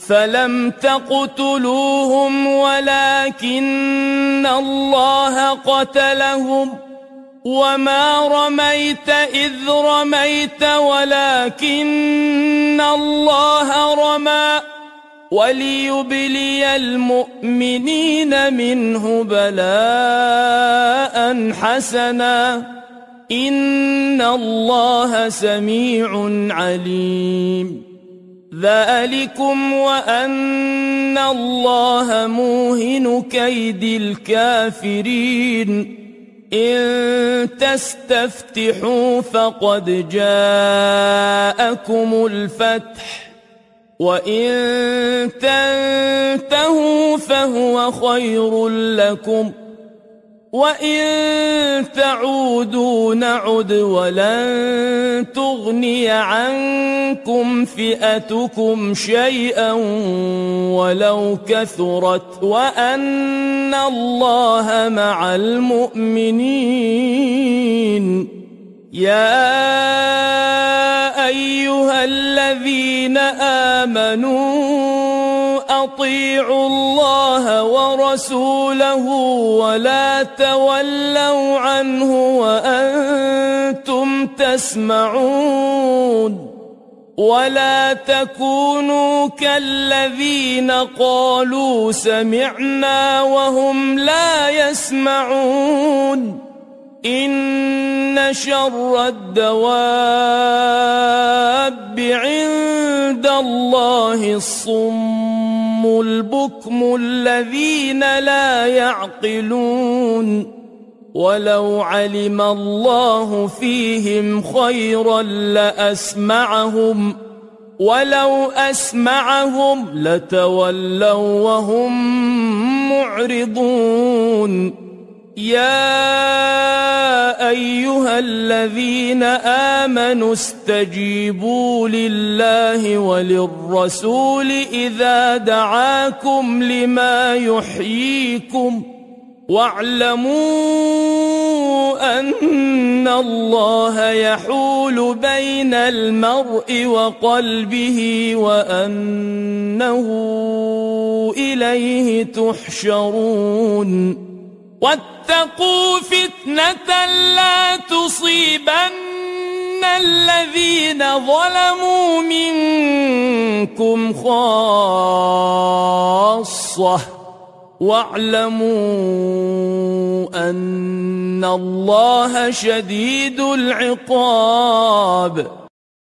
فلم تقتلوهم ولكن الله قتلهم وما رميت إذ رميت ولكن الله رمى وليبلي المؤمنين منه بلاء حسنا إن الله سميع عليم ذلكم وأن الله موهن كيد الكافرين إن تستفتحوا فقد جاءكم الفتح وإن تنتهوا فهو خير لكم وإن تعودوا نعد ولن تغني عنكم فئتكم شيئا ولو كثرت وأن الله مع المؤمنين يا أيها الذين آمنوا أطيعوا الله ورسوله ولا تولوا عنه وأنتم تسمعون ولا تكونوا كالذين قالوا سمعنا وهم لا يسمعون إن شر الدواب عند الله الصم البكم الذين لا يعقلون ولو علم الله فيهم خيرا لأسمعهم ولو أسمعهم لتولوا وهم معرضون يا أيها الذين آمنوا استجيبوا لله وللرسول إذا دعاكم لما يحييكم واعلموا أن الله يحول بين المرء وقلبه وأنه إليه تحشرون واتقوا فتنة لا تصيبن الذين ظلموا منكم خاصة واعلموا أن الله شديد العقاب